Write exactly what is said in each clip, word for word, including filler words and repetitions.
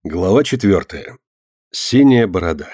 Глава четвертая. Синяя борода.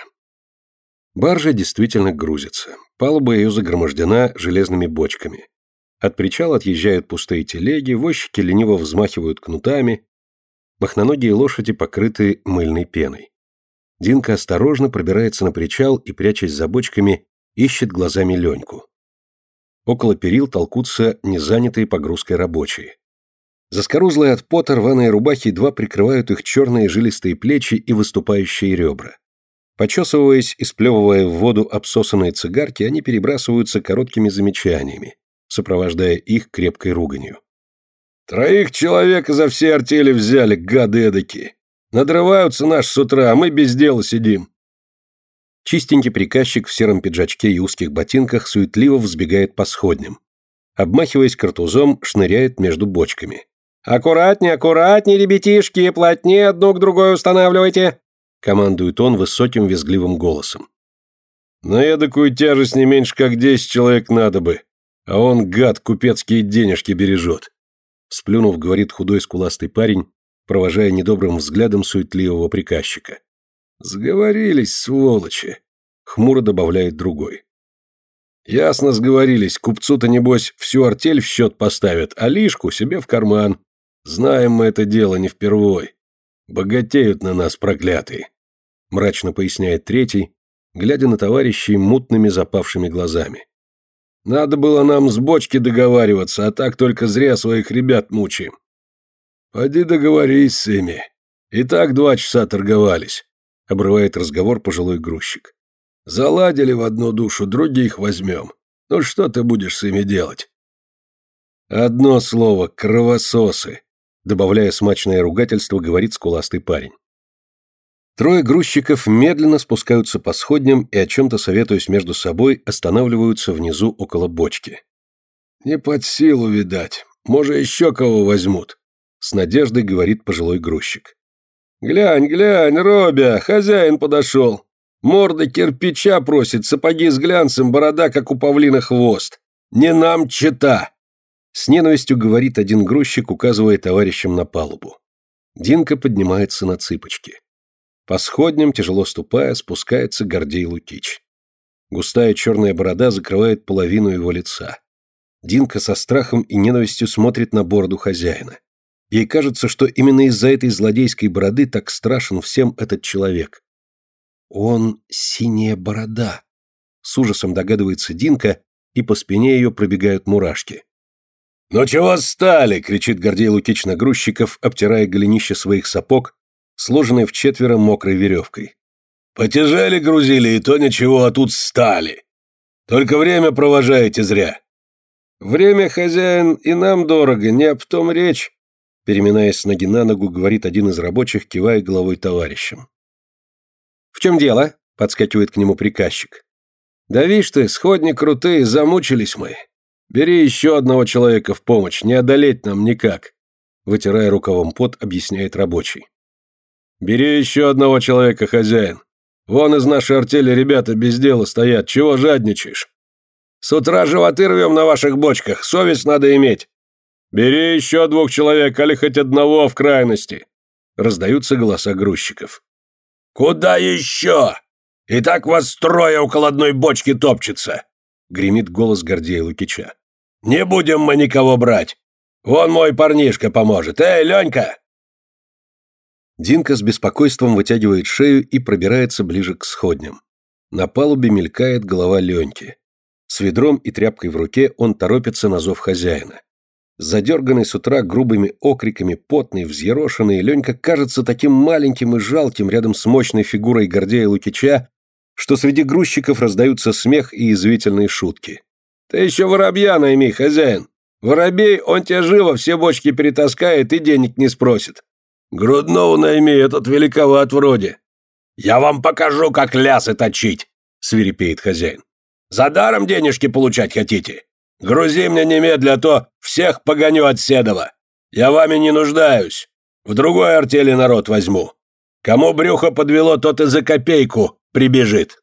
Баржа действительно грузится. Палуба ее загромождена железными бочками. От причала отъезжают пустые телеги, возчики лениво взмахивают кнутами. Махноногие лошади покрыты мыльной пеной. Динка осторожно пробирается на причал и, прячась за бочками, ищет глазами Леньку. Около перил толкутся незанятые погрузкой рабочие. Заскорузлые от пота рваные рубахи едва прикрывают их черные жилистые плечи и выступающие ребра. Почесываясь и сплевывая в воду обсосанные цигарки, они перебрасываются короткими замечаниями, сопровождая их крепкой руганью. «Троих человек изо всей артели взяли, гады эдакие. Надрываются наши с утра, а мы без дела сидим». Чистенький приказчик в сером пиджачке и узких ботинках суетливо взбегает по сходням. Обмахиваясь картузом, шныряет между бочками. «Аккуратнее, аккуратнее, ребятишки, плотнее одну к другой устанавливайте!» Командует он высоким визгливым голосом. «На эдакую тяжесть не меньше как десять человек надо бы, а он, гад, купецкие денежки бережет!» Сплюнув, говорит худой скуластый парень, провожая недобрым взглядом суетливого приказчика. «Сговорились, сволочи!» — хмуро добавляет другой. «Ясно сговорились, купцу-то, небось, всю артель в счет поставят, а лишку себе в карман. Знаем мы это дело не впервой. Богатеют на нас проклятые», — мрачно поясняет третий, глядя на товарищей мутными запавшими глазами. «Надо было нам с бочки договариваться, а так только зря своих ребят мучаем». «Поди договорись с ими. И так два часа торговались», — обрывает разговор пожилой грузчик. «Заладили в одну душу, других возьмем. Ну что ты будешь с ими делать?» «Одно слово — кровососы», — добавляя смачное ругательство, говорит скуластый парень. Трое грузчиков медленно спускаются по сходням и, о чем-то советуясь между собой, останавливаются внизу около бочки. «Не под силу, видать. Может, еще кого возьмут», — с надеждой говорит пожилой грузчик. «Глянь, глянь, Робя, хозяин подошел. Морда кирпича просит, сапоги с глянцем, борода, как у павлина, хвост. Не нам чета!» С ненавистью говорит один грузчик, указывая товарищам на палубу. Динка поднимается на цыпочки. По сходням, тяжело ступая, спускается Гордей Лукич. Густая черная борода закрывает половину его лица. Динка со страхом и ненавистью смотрит на бороду хозяина. Ей кажется, что именно из-за этой злодейской бороды так страшен всем этот человек. «Он синяя борода», — с ужасом догадывается Динка, и по спине ее пробегают мурашки. «Ну чего стали?» — кричит Гордей Лукич на грузчиков, обтирая голенище своих сапог, сложенной вчетверо мокрой веревкой. «Потяжели грузили, и то ничего, а тут стали. Только время провожаете зря». «Время, хозяин, и нам дорого, не об том речь», — переминаясь с ноги на ногу, говорит один из рабочих, кивая головой товарищам. «В чем дело?» — подскакивает к нему приказчик. «Да вишь ты, сходни крутые, замучились мы. Бери еще одного человека в помощь, не одолеть нам никак», — вытирая рукавом пот, объясняет рабочий. «Бери еще одного человека, хозяин. Вон из нашей артели ребята без дела стоят, чего жадничаешь? С утра животы рвем на ваших бочках, совесть надо иметь. Бери еще двух человек, али хоть одного в крайности», — раздаются голоса грузчиков. «Куда еще? И так вас трое около одной бочки топчется!» — гремит голос Гордея Лукича. «Не будем мы никого брать! Вон мой парнишка поможет! Эй, Ленька!» Динка с беспокойством вытягивает шею и пробирается ближе к сходням. На палубе мелькает голова Леньки. С ведром и тряпкой в руке он торопится на зов хозяина. Задерганный с утра грубыми окриками, потный, взъерошенный, Ленька кажется таким маленьким и жалким рядом с мощной фигурой Гордея Лукича, что среди грузчиков раздаются смех и язвительные шутки. «Ты еще воробья найми, хозяин! Воробей, он тебе живо все бочки перетаскает и денег не спросит. Грудного найми, этот великоват вроде». «Я вам покажу, как лясы точить!» — свирепеет хозяин. «За даром денежки получать хотите? Грузи мне немедля, а то всех погоню от седова. Я вами не нуждаюсь. В другой артели народ возьму. Кому брюхо подвело, тот и за копейку прибежит».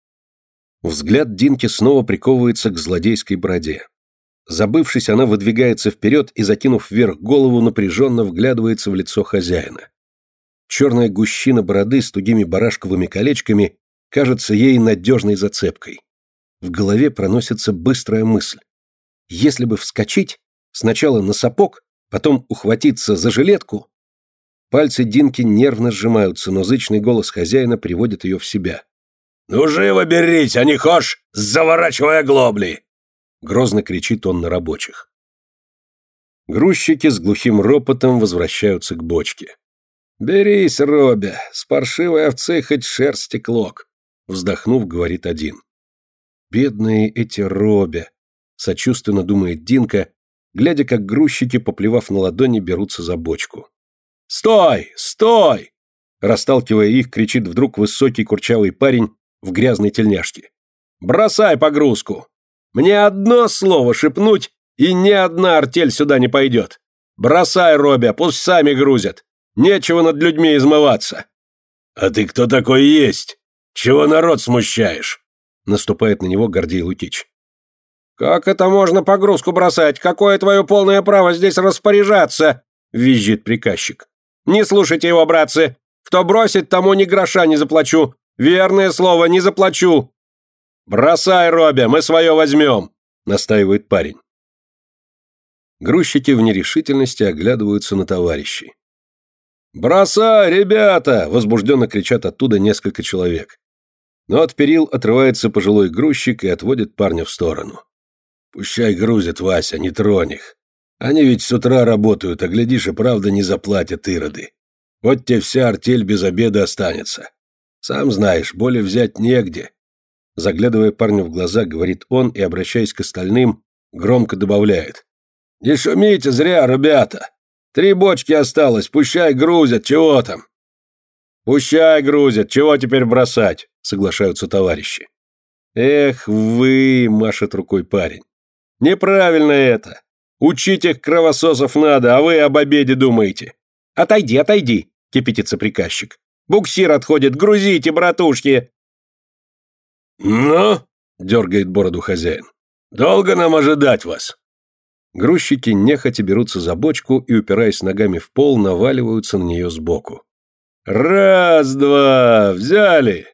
Взгляд Динки снова приковывается к злодейской бороде. Забывшись, она выдвигается вперед и, закинув вверх голову, напряженно вглядывается в лицо хозяина. Черная гущина бороды с тугими барашковыми колечками кажется ей надежной зацепкой. В голове проносится быстрая мысль. Если бы вскочить, сначала на сапог, потом ухватиться за жилетку. Пальцы Динки нервно сжимаются, но зычный голос хозяина приводит ее в себя. «Ну живо берись, а не хошь, заворачивая глобли!» Грозно кричит он на рабочих. Грузчики с глухим ропотом возвращаются к бочке. «Берись, Робя, с паршивой овцы хоть шерсти клок», вздохнув, говорит один. «Бедные эти Робя», сочувственно думает Динка, глядя, как грузчики, поплевав на ладони, берутся за бочку. «Стой! Стой!» Расталкивая их, кричит вдруг высокий курчавый парень в грязной тельняшке. «Бросай погрузку! Мне одно слово шепнуть, и ни одна артель сюда не пойдет! Бросай, Робя, пусть сами грузят! Нечего над людьми измываться!» «А ты кто такой есть? Чего народ смущаешь?» Наступает на него Гордей Лукич. «Как это можно погрузку бросать? Какое твое полное право здесь распоряжаться?» Визжит приказчик. «Не слушайте его, братцы! Кто бросит, тому ни гроша не заплачу! Верное слово, не заплачу!» «Бросай, Робя, мы свое возьмем!» Настаивает парень. Грузчики в нерешительности оглядываются на товарищей. «Бросай, ребята!» – возбужденно кричат оттуда несколько человек. Но от перил отрывается пожилой грузчик и отводит парня в сторону. «Пущай грузят, Вася, не тронь их. Они ведь с утра работают, а глядишь, и правда не заплатят ироды. Вот тебе вся артель без обеда останется. Сам знаешь, более взять негде». Заглядывая парню в глаза, говорит он и, обращаясь к остальным, громко добавляет. «Не шумите зря, ребята! Три бочки осталось, пущай грузят, чего там?» «Пущай грузят, чего теперь бросать?» — соглашаются товарищи. «Эх вы!» — машет рукой парень. «Неправильно это! Учить их кровососов надо, а вы об обеде думаете!» «Отойди, отойди!» — кипятится приказчик. «Буксир отходит, грузите, братушки!» «Ну?» — дергает бороду хозяин. «Долго нам ожидать вас?» Грузчики нехотя берутся за бочку и, упираясь ногами в пол, наваливаются на нее сбоку. «Раз-два! Взяли!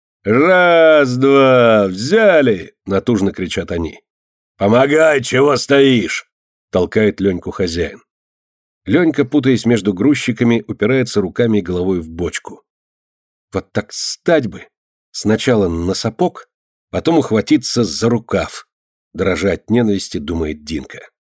Раз-два! Взяли!» — натужно кричат они. «Помогай, чего стоишь!» — толкает Леньку хозяин. Ленька, путаясь между грузчиками, упирается руками и головой в бочку. Вот так стать бы! Сначала на сапог, потом ухватиться за рукав. Дрожа от ненависти, думает Динка.